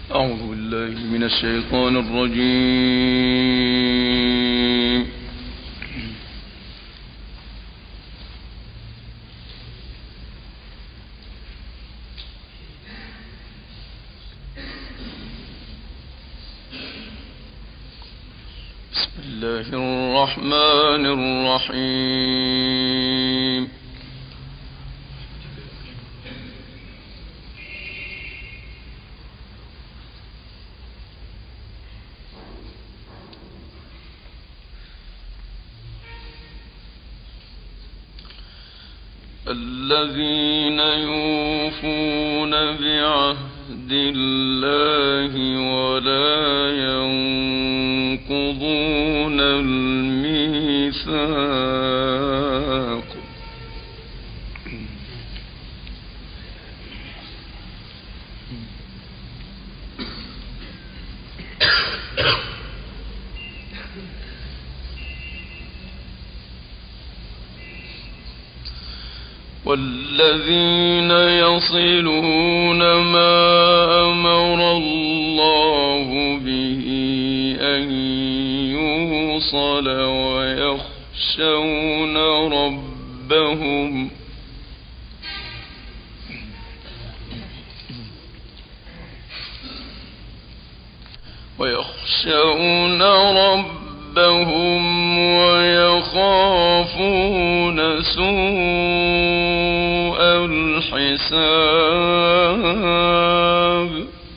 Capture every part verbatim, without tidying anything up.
أعوذ بالله من الشيطان الرجيم. بسم الله الرحمن الرحيم. الذين يوفون بعهد الله ولا ينقضون الميثاق والذين يصلون ما أمر الله به أن يوصل ويخشون ربهم ويخشون ربهم ويخافون سوء الحساب.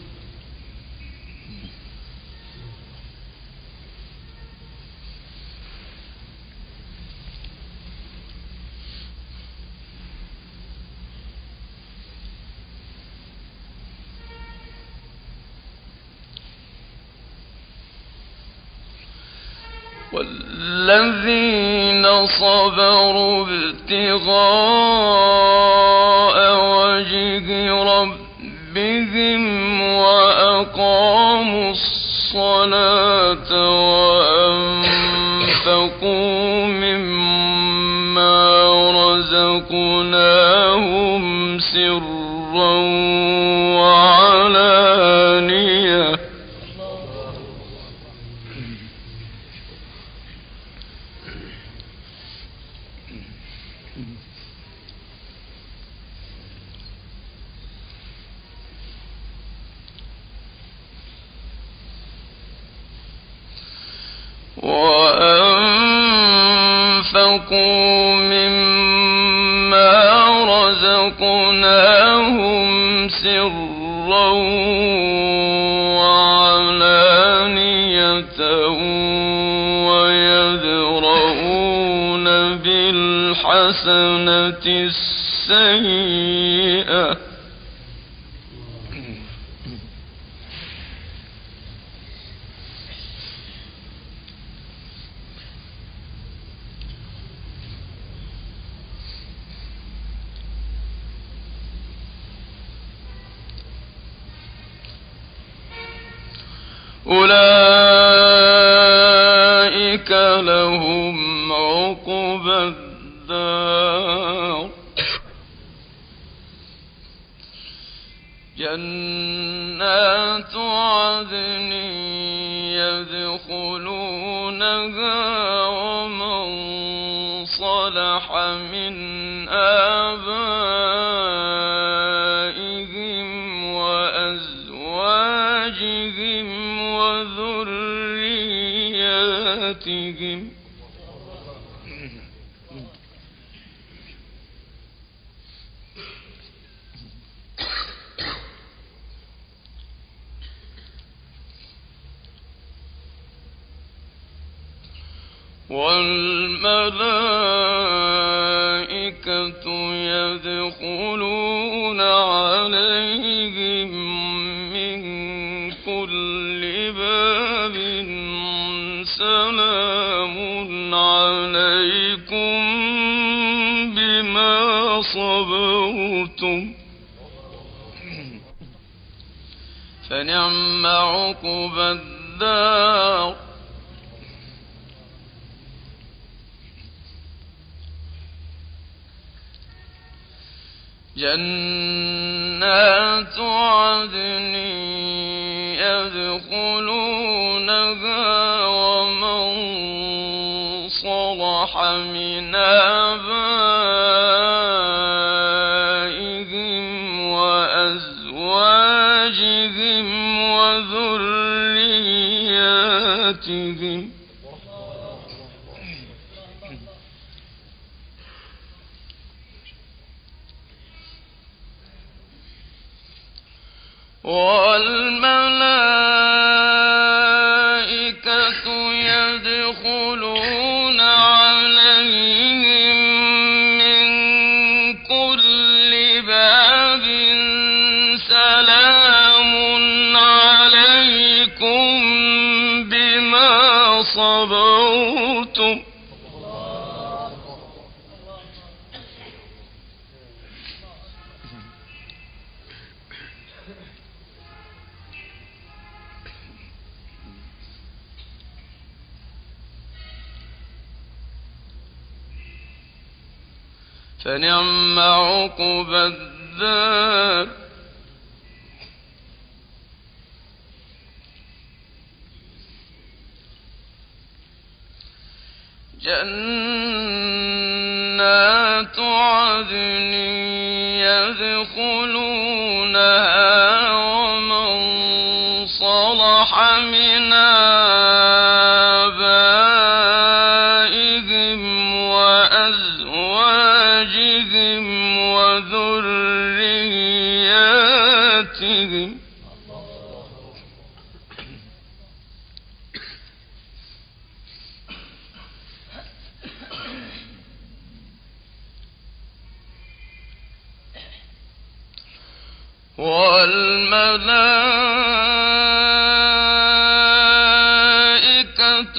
والذين صبروا ابتغاء وجه ربهم وأقاموا الصلاة وأنفقوا مما رزقناهم سرا وعلانية وأنفقوا مما رزقناهم سرا وعلانية ويدرؤون بالحسنة السيئة أولئك لهم عقبى الدار جنات عدن يدخلونها ومن صلح من آبائهم وأزواجهم وذرياتهم والملائكة يدخلون عليهم من كل باب سلام عليكم بما صبرتم فنعم عقبى الدار جنات عدن يدخلونها ومن صلح من آبائهم وأزواجهم وذرياتهم والملائكة يدخلون عليهم من كل باب سلام عليكم بما صبرتم فنعم عقبى الدار جنات عدن يدخلونها ومن صلح من آبائهم وأزواجهم وذرياتهم والملائكة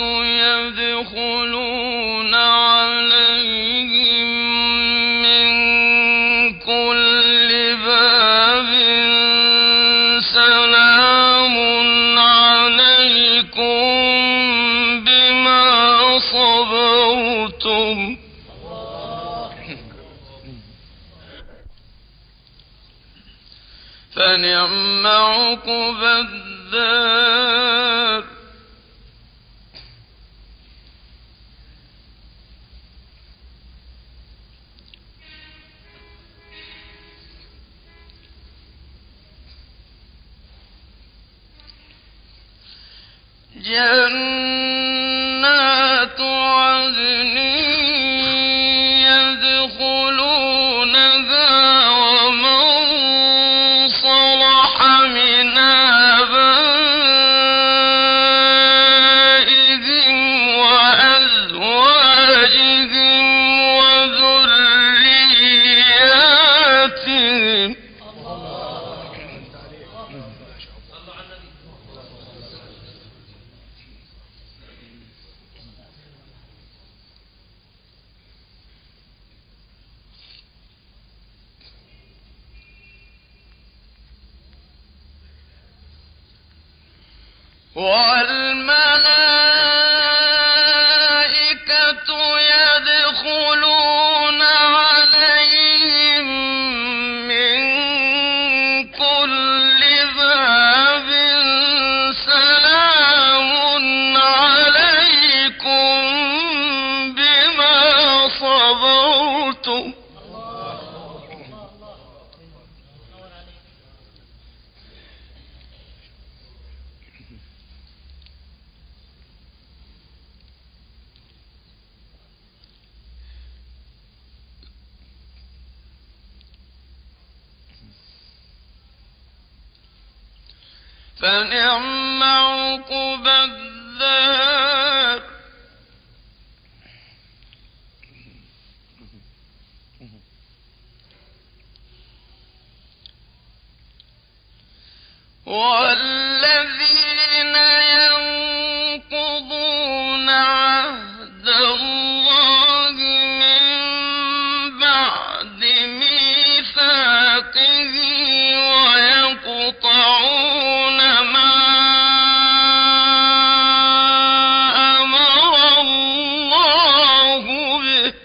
يدخلون عليهم من كل باب سلام عليكم بما صبرتم فنعم عقبى الدار جنات عدن يدخلونها ومن صلح من آبائهم وأزواجهم وذرياتهم والملائكة يدخلون عليهم من كل باب سلام عليكم بما صبرتم فنعم عقبى الدار والذين ينقضون عهد الله من بعد ميثاقه ويقطعون ما أمر الله به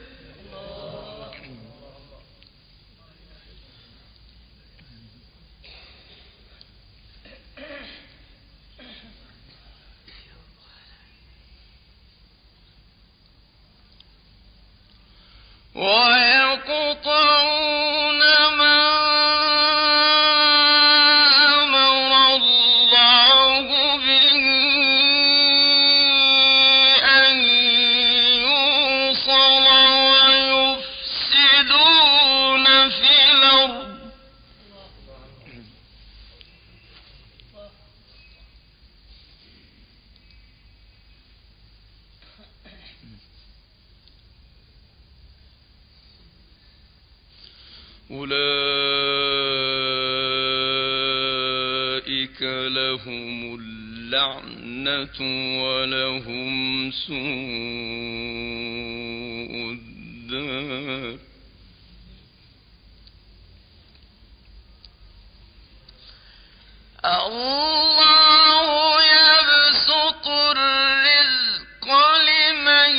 أولئك لهم اللعنة ولهم سوء الدار. الله يبسط الرزق لمن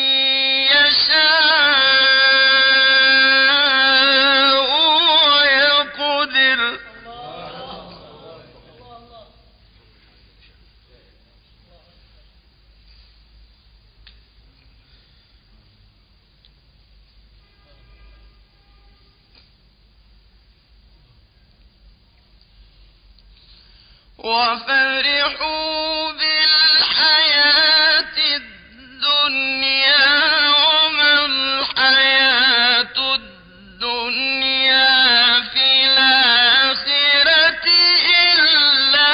يشاء ويقدر. وفرحوا بالحياة الدنيا وما الحياة الدنيا في الآخرة إلا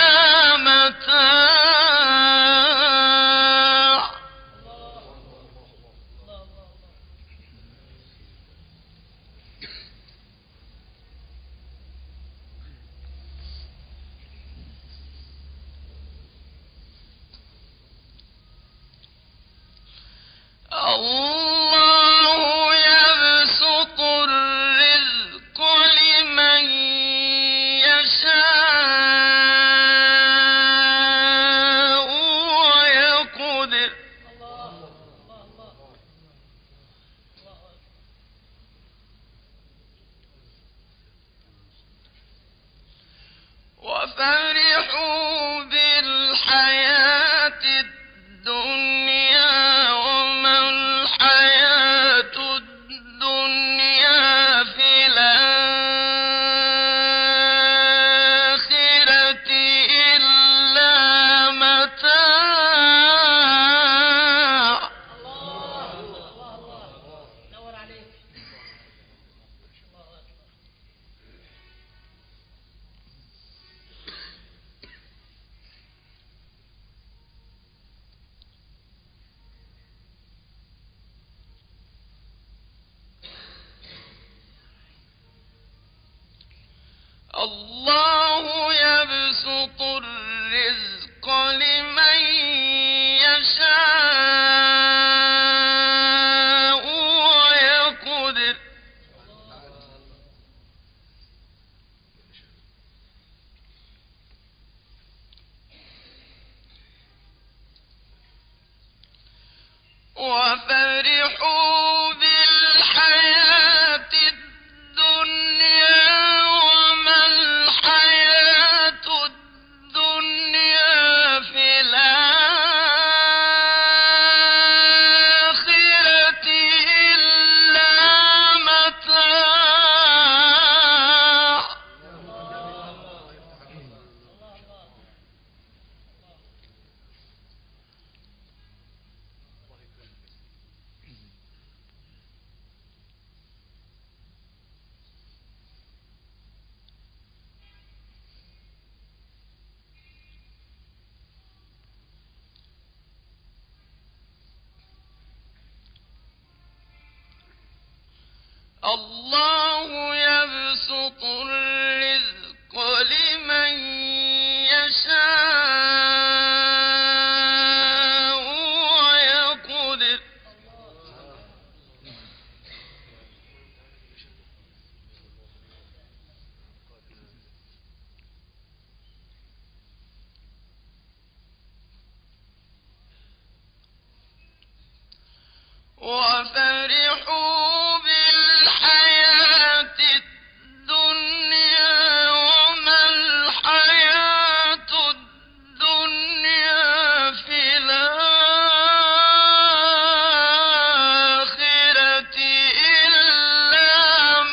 متاع. الله يبسط الرزق لمن يشاء ويقدر. وفرحوا بالحياة الدنيا وما الحياة الدنيا في الآخرة إلا متاع. الله يبسط الرزق لمن يشاء ويقدر. وفرحوا بالحياة الدنيا وما الحياة الدنيا في الآخرة إلا متاع. الله يبسط الرزق لمن يشاء ويقدر. وفرحوا بالحياة الدنيا وما الحياة الدنيا في الآخرة إلا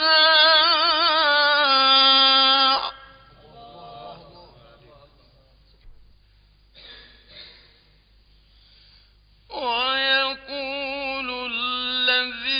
متاع. ويقول الذين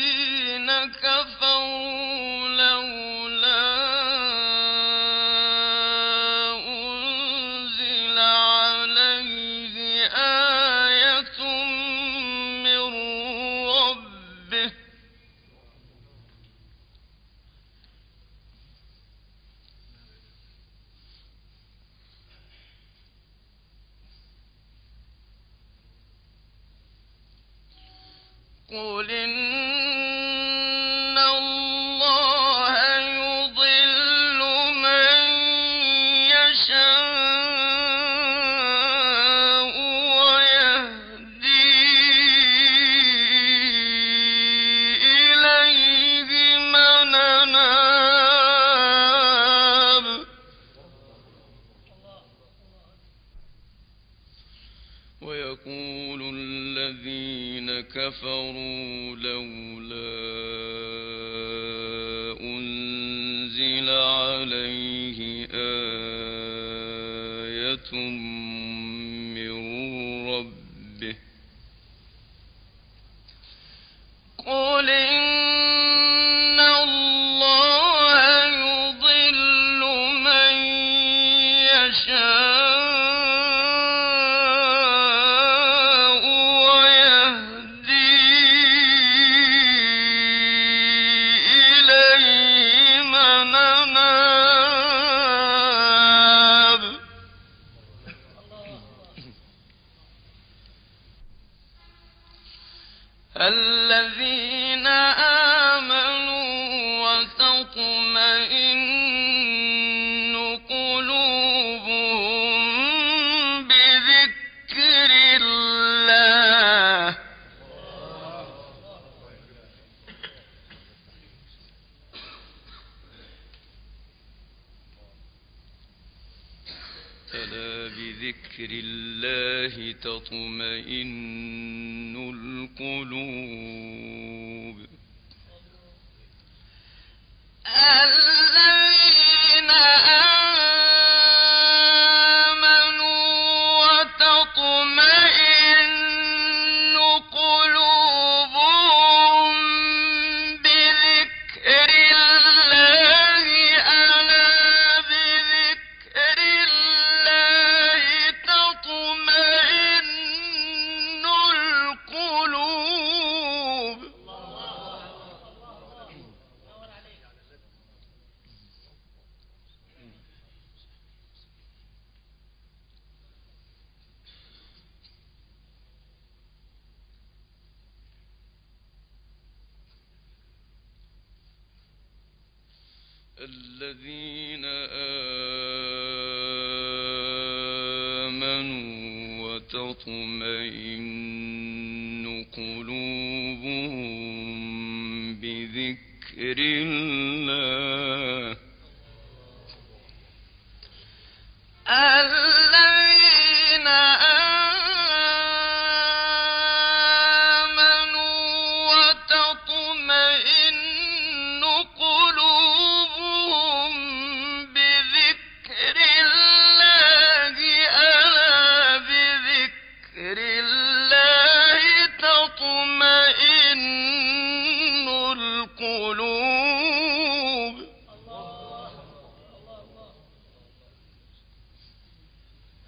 قل إن الله يضل من يشاء ويهدي إليه من أناب ويقول الذين كفروا لولا أنزل عليه آية من ربه قل إن الله يضل من يشاء الذين آمنوا وتطمئن قلوبهم بذكر الله ألا بذكر الله تطمئن القلوب الذين آمنوا وتطمئن قلوبهم بذكر الله ألا بذكر الله تطمئن القلوب الذين آمنوا وتطمئن قلوبهم بذكر الله الذين آمنوا وتطمئن قلوبهم بذكر الله ألا بذكر الله تطمئن القلوب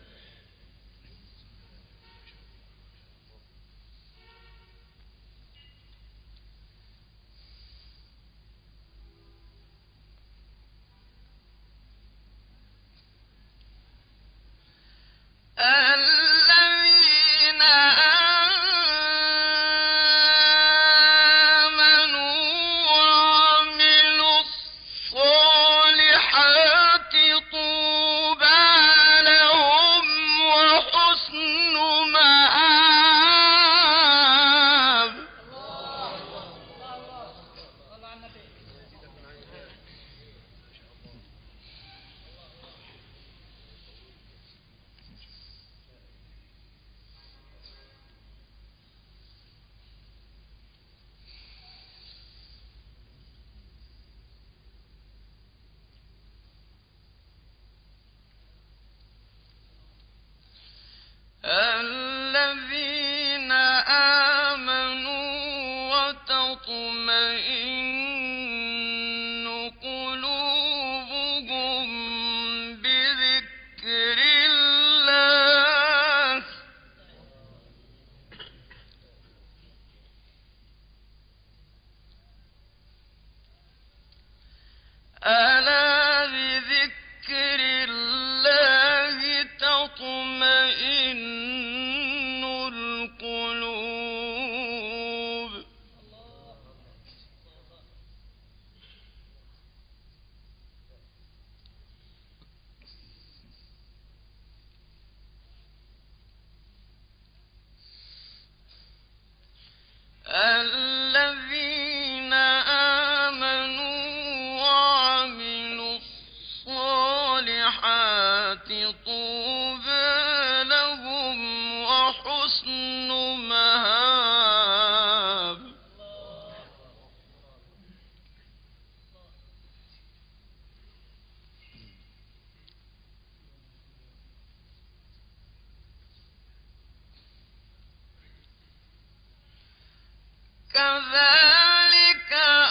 كذلك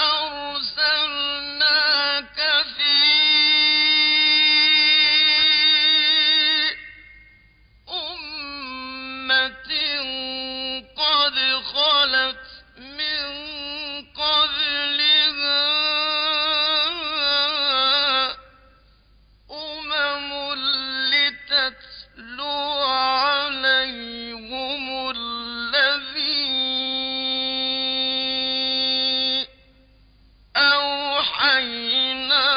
أرسلناك في أمة قد خلت من قبلها أمم لتتلو عليهم الذي أوحينا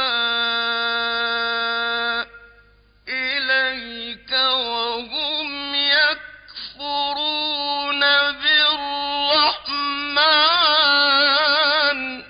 إليك وهم يكفرون بالرحمن.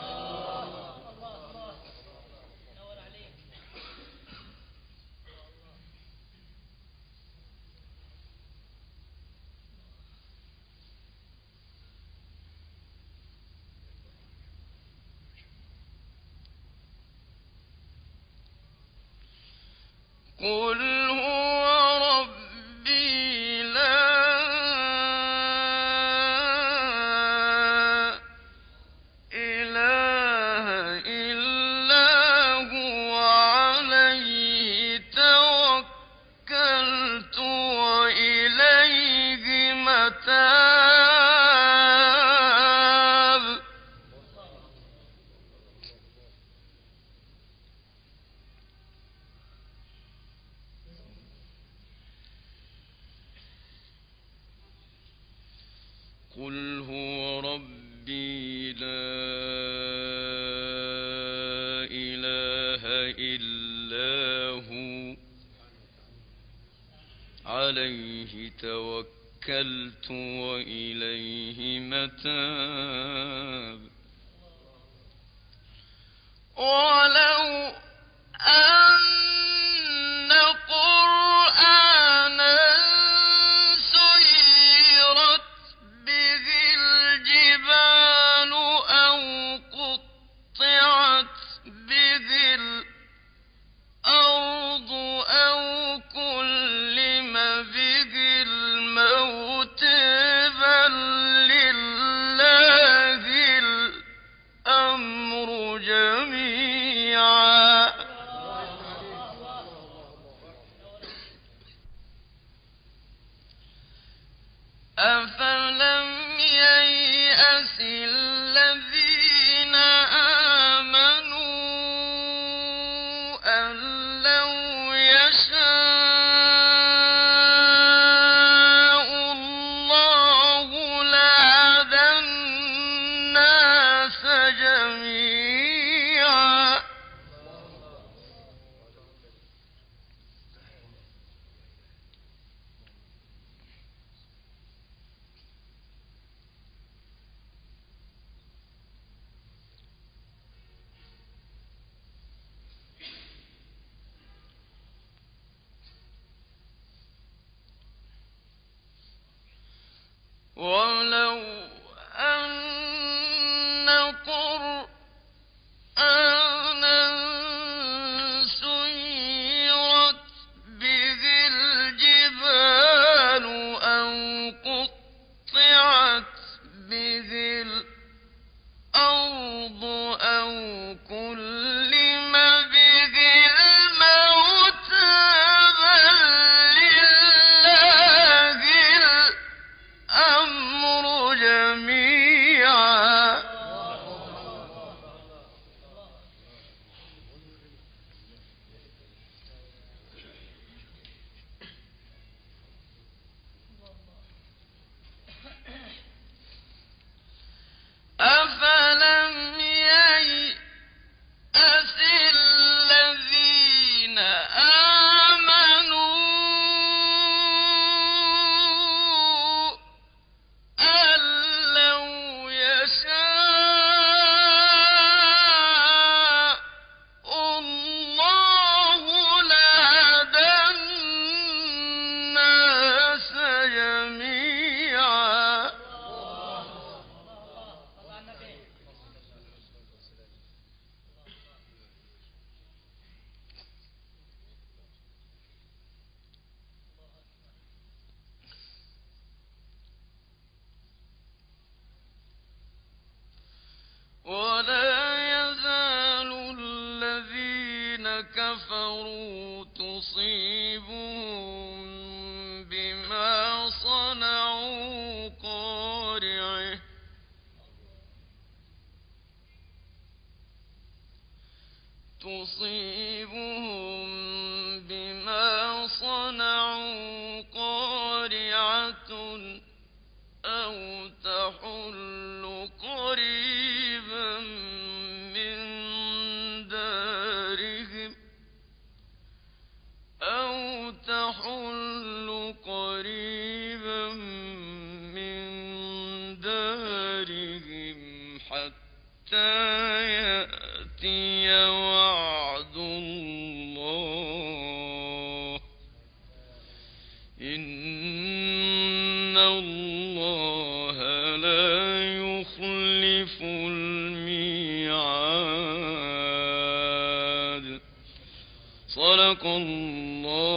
قل هو ربي لا إله إلا هو عليه توكلت وإليه متاب. قل هو ربي لا إله إلا هو عليه توكلت وإليه متاب. ولو أن قرآنا سيرت به الجبال أو قطعت به الأرض أو كلم به الموت بل لله الأمر جميعا. أفلم ييأس الذين آمنوا أن لو يشاء الله لهدى الناس جميعا. ولو أن قرآنا سيرت به الجبال أو قطعت به الأرض أو كلم به الموت بل لله الأمر كفروا تصيبهم بما صنعوا قارعة تصيبهم بما صنعوا قارعة أو تحل قريبا من دارهم أو تحل قريبا من دارهم حتى يأتي وعد الله إن الله لا يخلف الميعاد. صدق الله